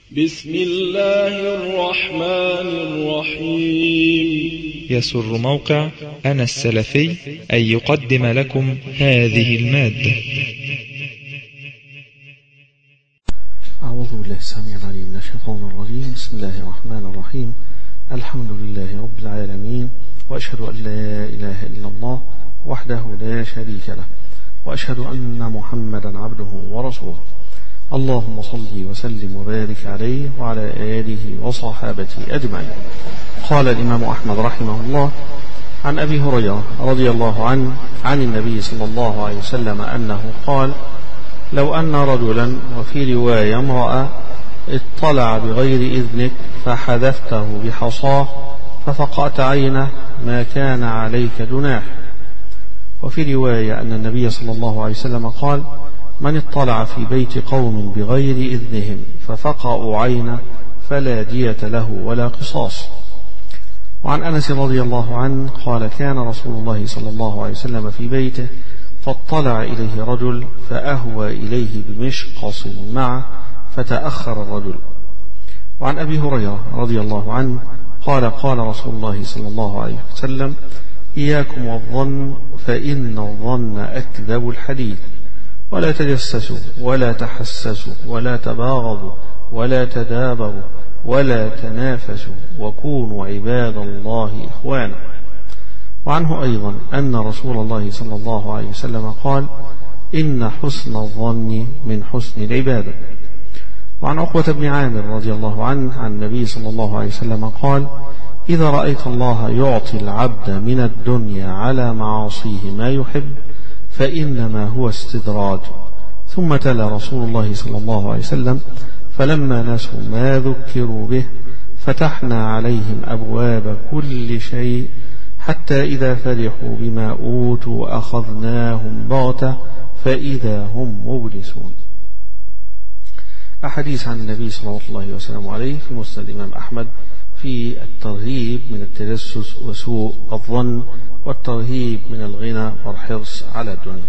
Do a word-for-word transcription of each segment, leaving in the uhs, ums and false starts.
بسم الله الرحمن الرحيم. يسر موقع أنا السلفي أن يقدم لكم هذه المادة. أعوذ بالله السميع العليم من الشيطان الرجيم. بسم الله الرحمن الرحيم. الحمد لله رب العالمين، وأشهد أن لا إله إلا الله وحده لا شريك له، وأشهد أن محمدا عبده ورسوله. اللهم صل وسلم وبارك عليه وعلى آله وصحابته أجمعين. قال الإمام أحمد رحمه الله عن أبي هريرة رضي الله عنه عن النبي صلى الله عليه وسلم أنه قال: لو أن رجلا، وفي رواية امرأة، اطلع بغير إذنك فحذفته بحصاه ففقأت عينه ما كان عليك جناح. وفي رواية أن النبي صلى الله عليه وسلم قال: من اطلع في بيت قوم بغير إذنهم ففقأوا عينه فلا دية له ولا قصاص. وعن أنس رضي الله عنه قال: كان رسول الله صلى الله عليه وسلم في بيته فاطلع إليه رجل فأهوى إليه بمشقص معه فتأخر الرجل. وعن أبي هريرة رضي الله عنه قال: قال رسول الله صلى الله عليه وسلم: إياكم والظن فإن الظن أكذب الحديث، ولا تجسسوا ولا تحسسوا ولا تباغضوا ولا تدابروا ولا تنافسوا وكونوا عباد الله إخوانا. وعنه أيضا أن رسول الله صلى الله عليه وسلم قال: إن حسن الظن من حسن العبادة. وعن عقبة بن عامر رضي الله عنه عن النبي صلى الله عليه وسلم قال: إذا رأيت الله يعطي العبد من الدنيا على معاصيه ما يحب فإنما هو استدراج. ثم تلا رسول الله صلى الله عليه وسلم: فلما نسوا ما ذكروا به فتحنا عليهم أبواب كل شيء حتى إذا فرحوا بما أوتوا أخذناهم بغتة فإذا هم مبلسون. أحاديث عن النبي صلى الله عليه وسلم عليه في مسند الإمام أحمد في الترهيب من التجسس وسوء الظن، والترهيب من الغنى والحرص على الدنيا.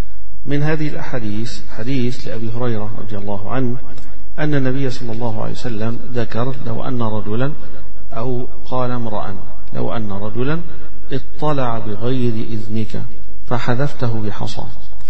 من هذه الأحاديث حديث لأبي هريرة رضي الله عنه أن النبي صلى الله عليه وسلم ذكر: لو أن رجلا، أو قال امرأ، لو أن رجلا اطلع بغير إذنك فحذفته بحصى.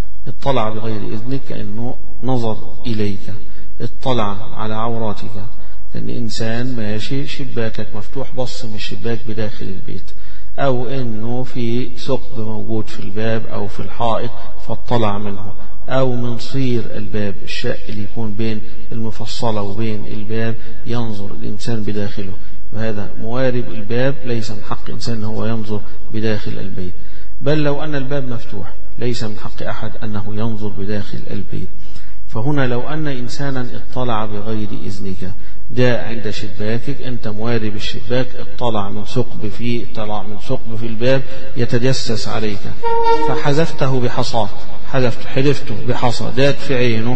اطلع بغير إذنك كأنه نظر إليك، اطلع على عوراتك، لأن إنسان ماشي شباكك مفتوح بص من الشباك بداخل البيت، أو إنه في ثقب موجود في الباب أو في الحائط فاطلع منه، أو من صير الباب الشق اللي يكون بين المفصلة وبين الباب ينظر الإنسان بداخله، وهذا موارب الباب ليس من حق إنسان هو ينظر بداخل البيت. بل لو أن الباب مفتوح ليس من حق أحد أنه ينظر بداخل البيت. فهنا لو أن إنسانا اطلع بغير إذنك، جاء عند شباكك، أنت موارب الشباك، اطلع من ثقب فيه، اطلع من ثقب في الباب يتجسس عليك فحذفته بحصاه، حذفت حذفته بحصى، دات في عينه،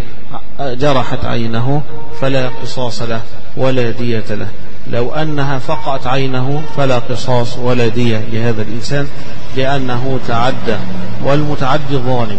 جرحت عينه، فلا قصاص له ولا دية له. لو أنها فقأت عينه فلا قصاص ولا دية لهذا الإنسان، لأنه تعدى، والمتعدي ظالم.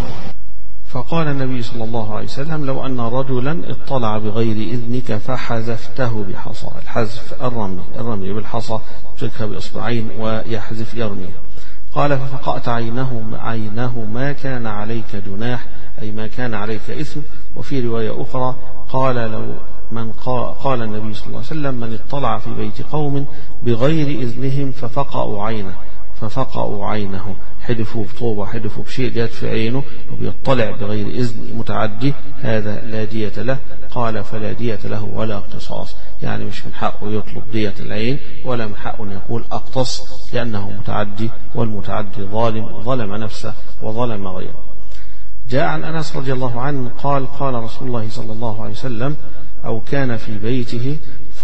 فقال النبي صلى الله عليه وسلم: لو أن رجلا اطلع بغير إذنك فحذفته بحصى. الحذف الرمي، الرمي بالحصى تشكها بإصبعين ويحذف يرمي. قال: ففقأت عينه عينه ما كان عليك جناح، أي ما كان عليك إثم. وفي رواية أخرى قال: لو من قال, قال النبي صلى الله عليه وسلم: من اطلع في بيت قوم بغير إذنهم ففقأوا عينه ففقأوا عينه، حدفوا بطوبة، حدفوا بشيء جات في عينه وبيطلع بغير إذن متعدي، هذا لا دية له. قال: فلا دية له ولا قصاص، يعني مش من حقه يطلب دية العين، ولا من حقه أن يقول أقتص، لأنه متعدي، والمتعدي ظالم، ظلم نفسه وظلم غيره. جاء عن أنس رضي الله عنه قال: قال رسول الله صلى الله عليه وسلم: أو كان في بيته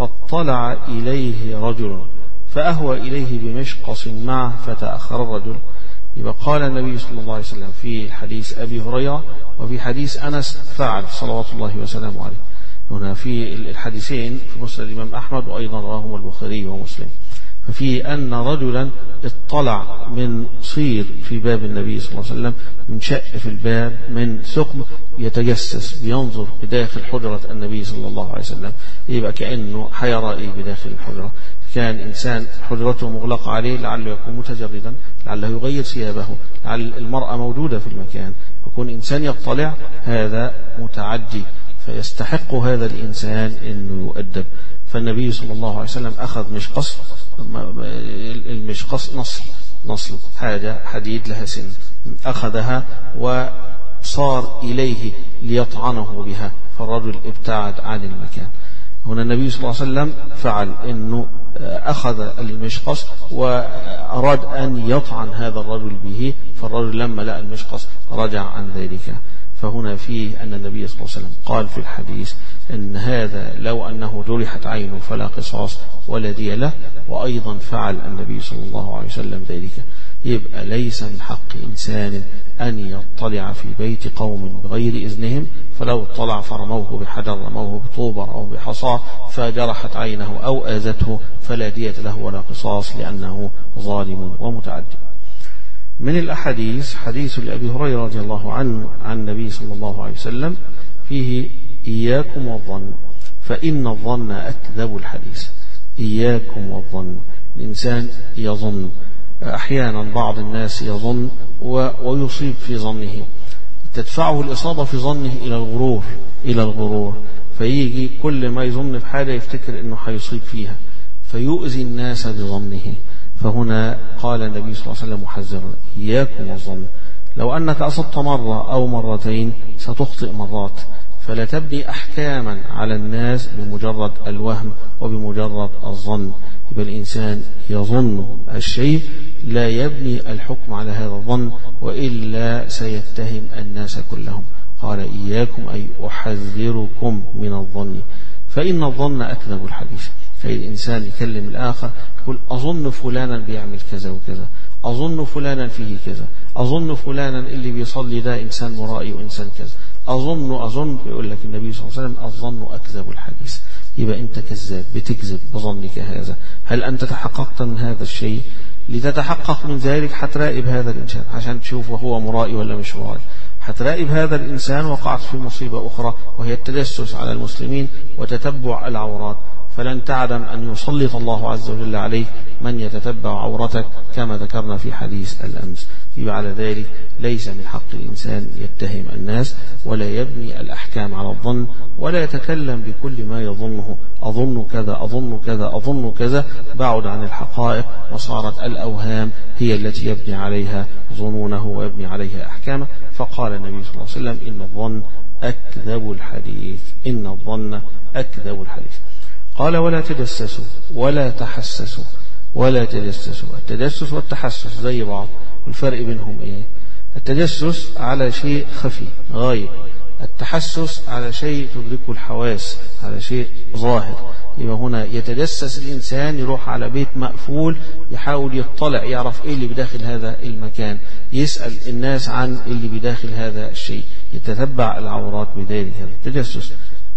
فاطلع إليه رجل فأهوى إليه بمشقص معه فتأخر الرجل. يبقى قال النبي صلى الله عليه وسلم في حديث أبي هريرة وفي حديث أنس فعل صلوات الله وسلامه عليه. هنا في الحديثين في مسند الإمام أحمد، وأيضا رواهما البخاري ومسلم. ففي أن رجلا اطلع من صير في باب النبي صلى الله عليه وسلم، من شق في الباب، من ثقب، يتجسس بينظر بداخل حجرة النبي صلى الله عليه وسلم، يبقى كأنه حيرى إيه بداخل الحجرة. كان إنسان حجرته مغلقة عليه، لعله يكون متجردا، لعله يغير ثيابه، لعل المرأة موجودة في المكان، يكون إنسان يطلع، هذا متعدي، فيستحق هذا الإنسان أنه يؤدب. فالنبي صلى الله عليه وسلم أخذ مشقص، المشقص نصل نصل حاجة حديد لها سن، أخذها وصار إليه ليطعنه بها، فالرجل ابتعد عن المكان. هنا النبي صلى الله عليه وسلم فعل أنه أخذ المشقص وأراد أن يطعن هذا الرجل به، فالرجل لما لقى المشقص رجع عن ذلك. فهنا فيه أن النبي صلى الله عليه وسلم قال في الحديث أن هذا لو أنه جرحت عينه فلا قصاص ولا دية له، وأيضا فعل النبي صلى الله عليه وسلم ذلك. يبقى ليس من حق إنسان أن يطلع في بيت قوم بغير إذنهم، فلو اطلع فرموه بحجر، رموه بطوبر أو بحصى فجرحت عينه أو آذته فلا دية له ولا قصاص، لأنه ظالم ومتعدي. من الأحاديث حديث لأبي هريرة رضي الله عنه عن النبي صلى الله عليه وسلم فيه: إياكم والظن فإن الظن أكذب الحديث. إياكم والظن، الإنسان يظن، أحيانا بعض الناس يظن ويصيب في ظنه، تدفعه الإصابة في ظنه إلى الغرور إلى الغرور فيجي كل ما يظن بحاجة يفتكر أنه حيصيب فيها فيؤذي الناس بظنه. فهنا قال النبي صلى الله عليه وسلم محذرا: إياكم والظن، لو أنك أصبت مرة أو مرتين ستخطئ مرات، فلا تبني أحكاما على الناس بمجرد الوهم وبمجرد الظن. يبقى الإنسان يظن الشيء، لا يبني الحكم على هذا الظن، وإلا سيتهم الناس كلهم. قال: إياكم أي أحذركم من الظن فإن الظن أكذب الحديث. فالإنسان يكلم الآخر يقول: أظن فلانا بيعمل كذا وكذا، أظن فلانا فيه كذا، أظن فلانا اللي بيصلي ده إنسان مرائي وإنسان كذا، أظن أظن يقول لك النبي صلى الله عليه وسلم: الظن أكذب الحديث. يبقى أنت كذاب، بتكذب بظنك هذا. هل أنت تحققت من هذا الشيء؟ لتتحقق من ذلك هتراقب هذا الإنسان عشان تشوف هو مرائي ولا مش مرائي. هتراقب هذا الإنسان وقعت في مصيبة أخرى، وهي التجسس على المسلمين وتتبع العورات، فلن تعلم أن يسلط الله عز وجل عليك من يتتبع عورتك كما ذكرنا في حديث الأمس. يبقى على ذلك ليس من حق الإنسان يتهم الناس، ولا يبني الأحكام على الظن، ولا يتكلم بكل ما يظنه: أظن كذا أظن كذا أظن كذا، بعد عن الحقائق، وصارت الأوهام هي التي يبني عليها ظنونه ويبني عليها أحكامه. فقال النبي صلى الله عليه وسلم: إن الظن أكذب الحديث، إن الظن أكذب الحديث. قال: ولا تجسسوا ولا تحسسوا ولا تجسسوا. التجسس والتحسس زي بعض، والفرق بينهم إيه؟ التجسس على شيء خفي غايب، التحسس على شيء تدركه الحواس، على شيء ظاهر. يبقى هنا يتجسس الإنسان، يروح على بيت مقفول يحاول يطلع يعرف إيه اللي بداخل هذا المكان، يسأل الناس عن اللي بداخل هذا الشيء، يتتبع العورات بذلك، هذا التجسس.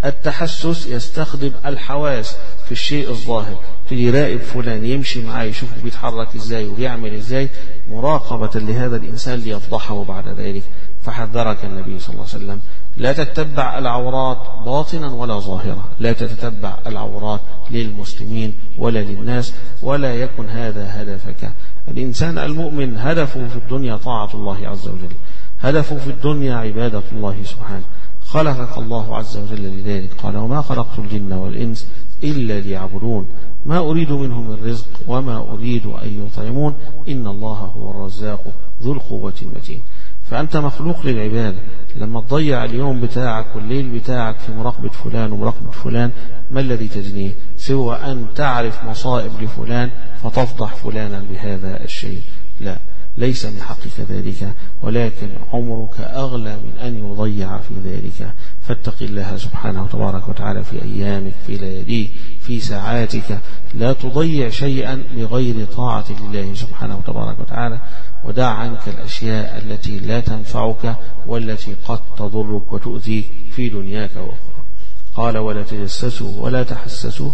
التحسس يستخدم الحواس في الشيء الظاهر، تيجي يراقب فلان، يمشي معاه يشوفه بيتحرك ازاي وبيعمل ازاي، مراقبة لهذا الإنسان ليفضحه بعد ذلك. فحذرك النبي صلى الله عليه وسلم: لا تتبع العورات باطنا ولا ظاهرة، لا تتبع العورات للمسلمين ولا للناس، ولا يكن هذا هدفك. الإنسان المؤمن هدفه في الدنيا طاعة الله عز وجل، هدفه في الدنيا عبادة الله سبحانه. خلقك الله عز وجل لذلك، قال: وما خلقت الجن والإنس إلا ليعبدون ما أريد منهم من رزق وما أريد أن يطعمون إن الله هو الرزاق ذو القوة المتين. فأنت مخلوق للعبادة. لما تضيع اليوم بتاعك والليل بتاعك في مراقبة فلان ومراقبة فلان، ما الذي تجنيه سوى أن تعرف مصائب لفلان فتفضح فلانا بهذا الشيء؟ لا، ليس من حقك ذلك، ولكن عمرك أغلى من أن يضيع في ذلك. فاتق الله سبحانه وتبارك وتعالى في أيامك، في لياليك، في ساعاتك، لا تضيع شيئا بغير طاعة لله سبحانه وتبارك وتعالى، ودع عنك الأشياء التي لا تنفعك والتي قد تضرك وتؤذيك في دنياك وأخرى. قال: ولا تجسسوا ولا تحسسوا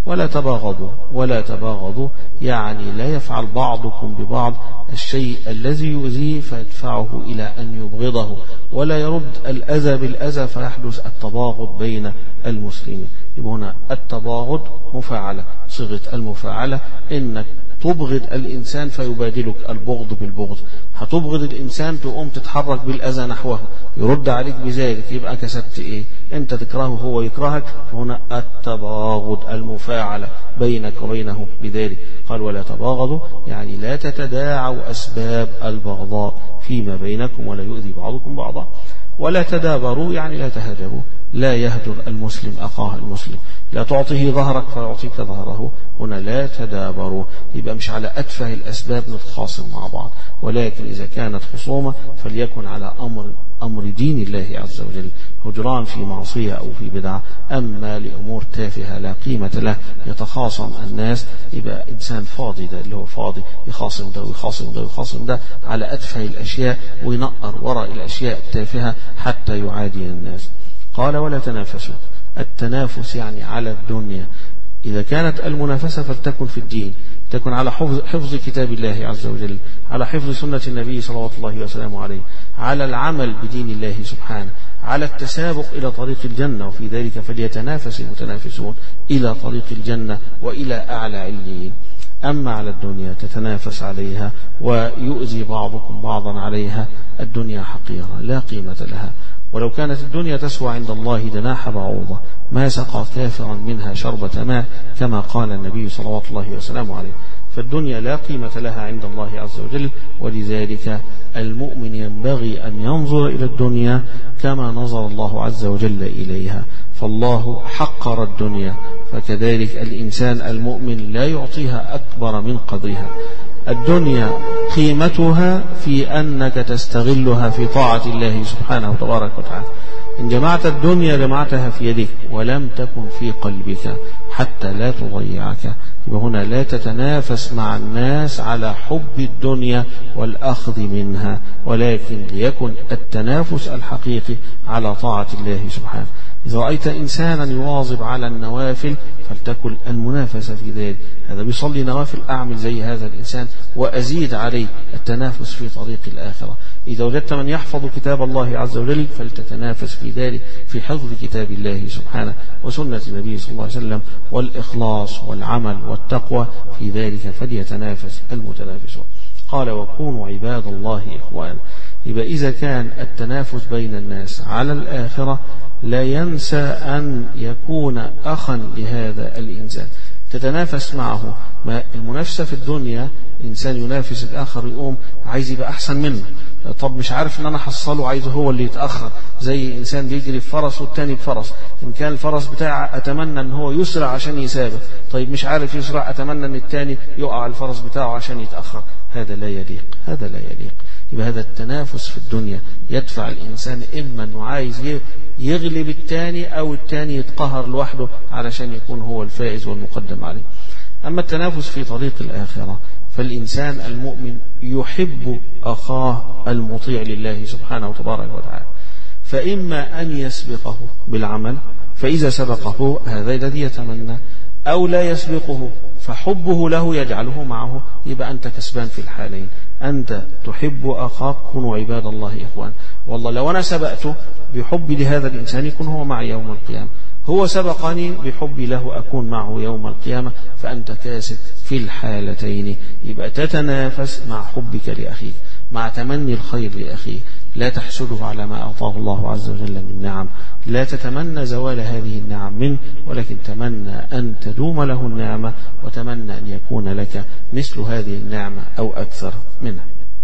ولا تباغضوا. ولا تباغضوا يعني لا يفعل بعضكم ببعض الشيء الذي يؤذيه فيدفعه إلى أن يبغضه، ولا يرد الأذى بالأذى فيحدث التباغض بين المسلمين. يبقى هنا التباغض مفاعلة، صيغة المفاعلة إنك تبغض الإنسان فيبادلك البغض بالبغض. هتبغض الإنسان تقوم تتحرك بالأذى نحوه يرد عليك بذلك، يبقى كسبت إيه؟ أنت تكرهه هو يكرهك. فهنا التباغض المفاعلة بينك وبينه بذلك. قال ولا تباغضوا يعني لا تتداعوا أسباب البغضاء فيما بينكم ولا يؤذي بعضكم بعضا. ولا تدابروا يعني لا تهاجروا، لا يهجر المسلم أخاه المسلم، لا تعطيه ظهرك فيعطيك ظهره. هنا لا تدابروا، يبقى مش على أتفه الأسباب نتخاصم مع بعض، ولكن إذا كانت خصومة فليكن على أمر أمر دين الله عز وجل، هجران في معصية أو في بدعة. أما لأمور تافهة لا قيمة له يتخاصم الناس، يبقى إنسان فاضي، ده اللي هو فاضي يخاصم ده ويخاصم ده ويخاصم ده على أتفه الأشياء وينقر وراء الأشياء التافهة حتى يعادي الناس. قال ولا تنافسوا. التنافس يعني على الدنيا. إذا كانت المنافسة فلتكن في الدين، تكن على حفظ, حفظ كتاب الله عز وجل، على حفظ سنة النبي صلى الله عليه وسلم عليه، على العمل بدين الله سبحانه، على التسابق إلى طريق الجنة، وفي ذلك فليتنافس المتنافسون إلى طريق الجنة وإلى أعلى عليين. أما على الدنيا تتنافس عليها ويؤذي بعضكم بعضا عليها، الدنيا حقيرة لا قيمة لها. ولو كانت الدنيا تسوى عند الله جناح بعوضة ما سقى كافرا منها شربة ماء، كما قال النبي صلى الله عليه وسلم عليه. فالدنيا لا قيمة لها عند الله عز وجل، ولذلك المؤمن ينبغي أن ينظر إلى الدنيا كما نظر الله عز وجل إليها. فالله حقر الدنيا، فكذلك الإنسان المؤمن لا يعطيها أكبر من قدرها. الدنيا قيمتها في أنك تستغلها في طاعة الله سبحانه وتبارك وتعالى. إن جمعت الدنيا جمعتها في يدك ولم تكن في قلبك حتى لا تضيعك. وهنا لا تتنافس مع الناس على حب الدنيا والأخذ منها، ولكن ليكن التنافس الحقيقي على طاعة الله سبحانه. إذا رأيت إنسانا يواظب على النوافل فلتكن المنافسة في ذلك. هذا بيصلي نوافل، أعمل زي هذا الإنسان وأزيد عليه، التنافس في طريق الآخرة. إذا وجدت من يحفظ كتاب الله عز وجل فلتتنافس في ذلك، في حفظ كتاب الله سبحانه وسنة النبي صلى الله عليه وسلم، والإخلاص والعمل والتقوى، في ذلك فليتنافس المتنافسون. قال وكونوا عباد الله إخوان. يبقى إذا كان التنافس بين الناس على الآخرة لا ينسى أن يكون أخا لهذا الإنسان، تتنافس معه. ما المنافسة في الدنيا إنسان ينافس الآخر يقوم عايز يبقى أحسن منه، طب مش عارف ان انا حصله عايزه هو اللي يتأخر، زي انسان بيجري بفرس والتاني بفرس، ان كان الفرس بتاعه اتمنى ان هو يسرع عشان يسابق، طيب مش عارف يسرع اتمنى ان التاني يقع الفرس بتاعه عشان يتأخر. هذا لا يليق، هذا لا يليق. يبقى هذا التنافس في الدنيا يدفع الانسان اما انه عايز يغلب التاني او التاني يتقهر لوحده علشان يكون هو الفائز والمقدم عليه. اما التنافس في طريق الاخره فالإنسان المؤمن يحب أخاه المطيع لله سبحانه وتبارك وتعالى، فإما أن يسبقه بالعمل، فإذا سبقه هذا الذي يتمنى، أو لا يسبقه فحبه له يجعله معه، يبقى أنت كسبان في الحالين. أنت تحب أخاك، كونوا عباد الله إخوان. والله لو أنا سبقته بحبي لهذا الإنسان يكون هو معي يوم القيامة، هو سبقني بحبي له أكون معه يوم القيامة، فأنت كاسب في الحالتين. يبقى تتنافس مع حبك لأخيك، مع تمني الخير لأخيك، لا تحسده على ما أعطاه الله عز وجل من نعم، لا تتمنى زوال هذه النعم منه، ولكن تمنى أن تدوم له النعمة، وتمنى أن يكون لك مثل هذه النعمة أو أكثر منها.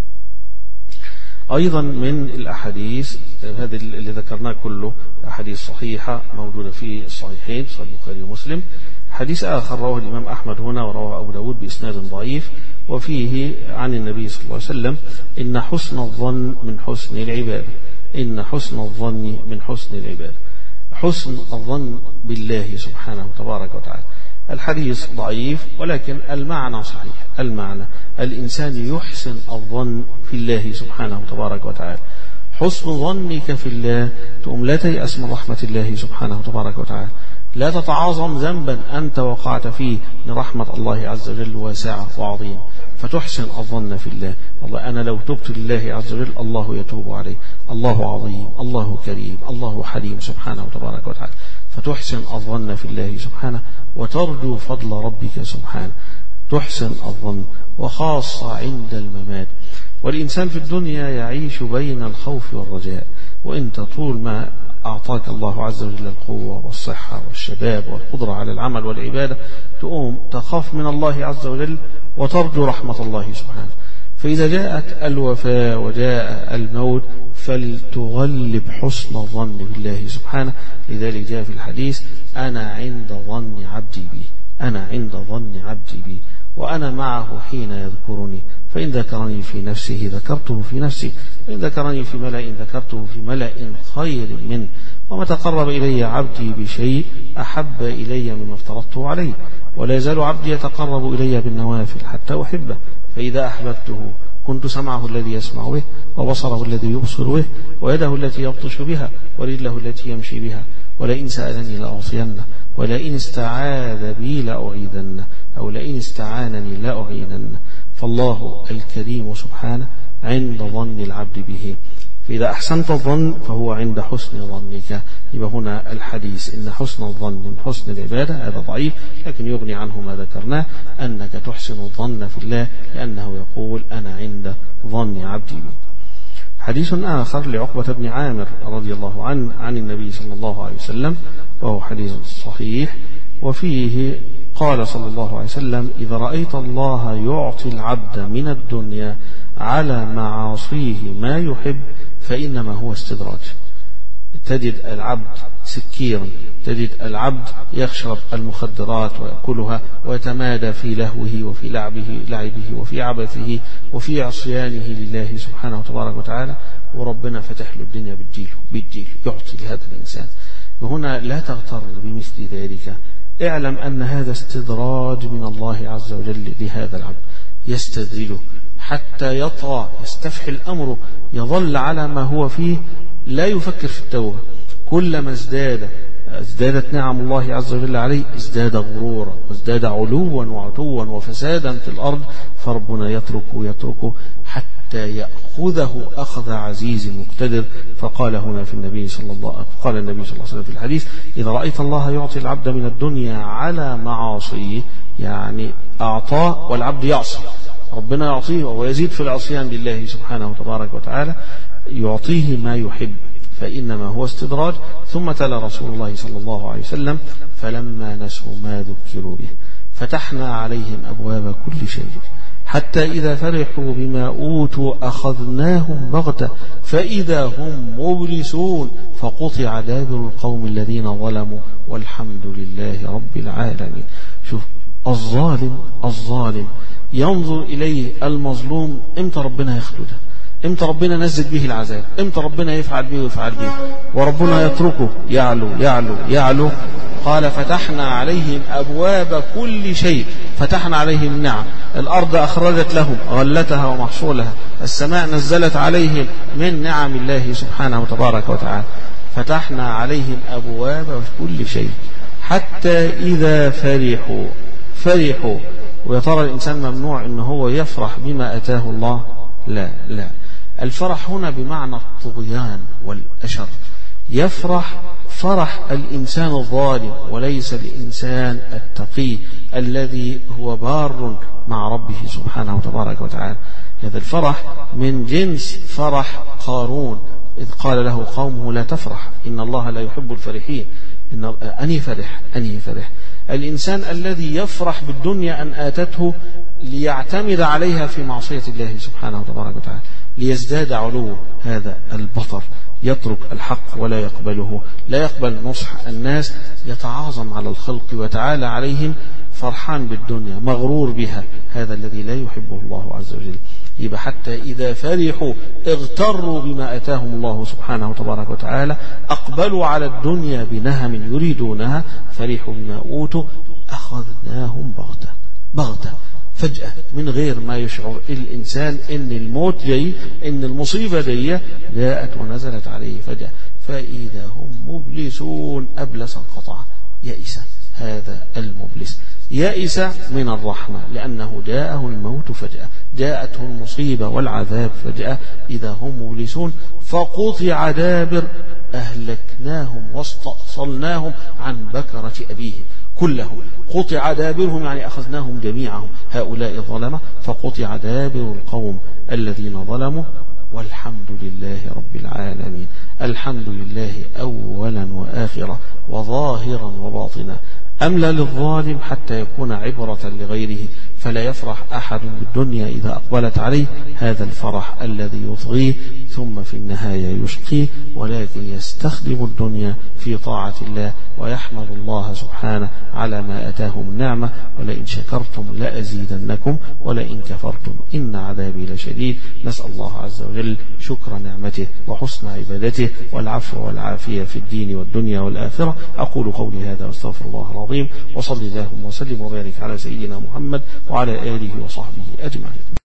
أيضا من الأحاديث هذه اللي ذكرناه كله أحاديث صحيحة موجودة في الصحيحين، صحيح البخاري ومسلم. حديث آخر رواه الإمام أحمد هنا ورواه أبو داود بإسناد ضعيف، وفيه عن النبي صلى الله عليه وسلم: إن حسن الظن من حسن العبادة، إن حسن الظن من حسن العبادة. حسن الظن بالله سبحانه وتبارك وتعالى. الحديث ضعيف ولكن المعنى صحيح. المعنى الإنسان يحسن الظن في الله سبحانه وتبارك وتعالى. حسن ظنك في الله تقوم لا تيأس من رحمة الله سبحانه وتبارك وتعالى. لا تتعاظم ذنبا أنت وقعت فيه، لرحمة الله عز وجل واسعة وعظيمة، فتحسن الظن في الله. والله أنا لو تبت لله عز وجل الله يتوب عليه، الله عظيم، الله كريم، الله حليم سبحانه وتبارك وتعالى، فتحسن الظن في الله سبحانه وترجو فضل ربك سبحانه، تحسن الظن، وخاصة عند الممات. والإنسان في الدنيا يعيش بين الخوف والرجاء، وإنت طول ما أعطاك الله عز وجل القوة والصحة والشباب والقدرة على العمل والعبادة تقوم تخاف من الله عز وجل وترجو رحمة الله سبحانه. فإذا جاءت الوفاة وجاء الموت فلتغلب حسن الظن بالله سبحانه. لذلك جاء في الحديث: أنا عند ظن عبدي بي، أنا عند ظن عبدي بي، وأنا معه حين يذكرني، فإن ذكرني في نفسه ذكرته في نفسي، فإن ذكرني في ملأ ذكرته في ملأ خير منه، وما تقرب إلي عبدي بشيء أحب إلي مما افترضته عليه، ولا يزال عبدي يتقرب إلي بالنوافل حتى أحبه، فإذا أحببته كنت سمعه الذي يسمع به، وبصره الذي يبصر به، ويده التي يبطش بها، ورجله التي يمشي بها، ولئن سألني لأعطينه، ولئن استعاذ بي لأعيذنه، أو لئن استعانني لأعيننه. فالله الكريم سبحانه عند ظن العبد به، فإذا أحسنت الظن فهو عند حسن ظنك. يبقى هنا الحديث إن حسن الظن من حسن العبادة، هذا ضعيف لكن يغني عنه ما ذكرناه، أنك تحسن الظن في الله، لأنه يقول: أنا عند ظن عبدي بي. حديث آخر لعقبة بن عامر رضي الله عنه عن النبي صلى الله عليه وسلم، وهو حديث صحيح، وفيه قال صلى الله عليه وسلم: إذا رأيت الله يعطي العبد من الدنيا على معاصيه ما يحب فإنما هو استدراج. تجد العبد سكيرا، تجد العبد يشرب المخدرات ويأكلها ويتمادى في لهوه وفي لعبه لعبه وفي عبثه وفي عصيانه لله سبحانه وتبارك وتعالى، وربنا فتح له الدنيا بالديل بالديل يعطي لهذا الإنسان. وهنا لا تغتر بمثل ذلك، اعلم أن هذا استدراج من الله عز وجل لهذا العبد، يستدرجه حتى يطغى، يستفحل أمره، يظل على ما هو فيه، لا يفكر في التوبة. كلما ازداد ازدادت نعم الله عز وجل عليه ازداد غرورا، وازداد علوا وعتوا وفسادا في الأرض، فربنا يتركه يتركه حتى يأخذه أخذ عزيز مقتدر. فقال هنا في النبي صلى الله قال النبي صلى الله عليه وسلم في الحديث: إذا رأيت الله يعطي العبد من الدنيا على معاصيه، يعني أعطاه والعبد يعصي، ربنا يعطيه ويزيد في العصيان لله سبحانه وتبارك وتعالى، يعطيه ما يحب فإنما هو استدراج. ثم تلا رسول الله صلى الله عليه وسلم: فلما نسوا ما ذكروا به فتحنا عليهم أبواب كل شيء حتى إذا فرحوا بما أوتوا أخذناهم بغتة فإذا هم مبلسون فقطع دابر القوم الذين ظلموا والحمد لله رب العالمين. شوف الظالم الظالم ينظر إليه المظلوم، امتى ربنا يخلده، امتى ربنا نزل به العذاب، امتى ربنا يفعل به ويفعل به، وربنا يتركه يعلو يعلو يعلو. قال: فتحنا عليهم أبواب كل شيء، فتحنا عليهم النعم، الأرض أخرجت لهم غلتها ومحصولها، السماء نزلت عليهم من نعم الله سبحانه وتبارك وتعالى، فتحنا عليهم أبواب كل شيء حتى إذا فرحوا فرحوا. ويا ترى الإنسان ممنوع إن هو يفرح بما أتاه الله؟ لا لا، الفرح هنا بمعنى الطغيان والأشر، يفرح فرح الإنسان الظالم وليس الإنسان التقي الذي هو بار مع ربه سبحانه وتبارك وتعالى. هذا الفرح من جنس فرح قارون إذ قال له قومه: لا تفرح إن الله لا يحب الفرحين. إن أني فرح أني فرح الإنسان الذي يفرح بالدنيا أن آتته ليعتمد عليها في معصية الله سبحانه وتبارك وتعالى ليزداد علوه، هذا البطر يترك الحق ولا يقبله، لا يقبل نصح الناس، يتعاظم على الخلق وتعالى عليهم، فرحان بالدنيا مغرور بها، هذا الذي لا يحبه الله عز وجل. يبقى حتى إذا فرحوا اغتروا بما أتاهم الله سبحانه وتبارك وتعالى، أقبلوا على الدنيا بنهم يريدونها، فرحوا بما أوتوا أخذناهم بغتة بغتة فجأة من غير ما يشعر الإنسان إن الموت جاي، إن المصيبة جاية، جاءت ونزلت عليه فجأة، فإذا هم مبلسون. أبلس انقطع، يئس هذا المبلس. يئس من الرحمة لأنه جاءه الموت فجأة، جاءته المصيبة والعذاب فجأة إذا هم مبلسون، فقطع دابر، أهلكناهم واستأصلناهم عن بكرة أبيهم كلهم. قطع دابرهم يعني أخذناهم جميعهم هؤلاء الظلمة، فقطع دابر القوم الذين ظلموا. والحمد لله رب العالمين. الحمد لله أولا وآخرا وظاهرا وباطنا. أملى للظالم حتى يكون عبرة لغيره، فلا يفرح أحد بالدنيا إذا أقبلت عليه هذا الفرح الذي يطغيه ثم في النهاية يشقيه، ولكن يستخدم الدنيا في طاعة الله ويحمد الله سبحانه على ما أتاه من نعمة. ولئن شكرتم لأزيدنكم ولئن كفرتم إن عذابي لشديد. نسأل الله عز وجل شكر نعمته وحسن عبادته والعفو والعافية في الدين والدنيا والآخرة. أقول قولي هذا واستغفر الله العظيم، وصلي اللهم وسلم وبارك على سيدنا محمد وعلى آله وصحبه أجمعين.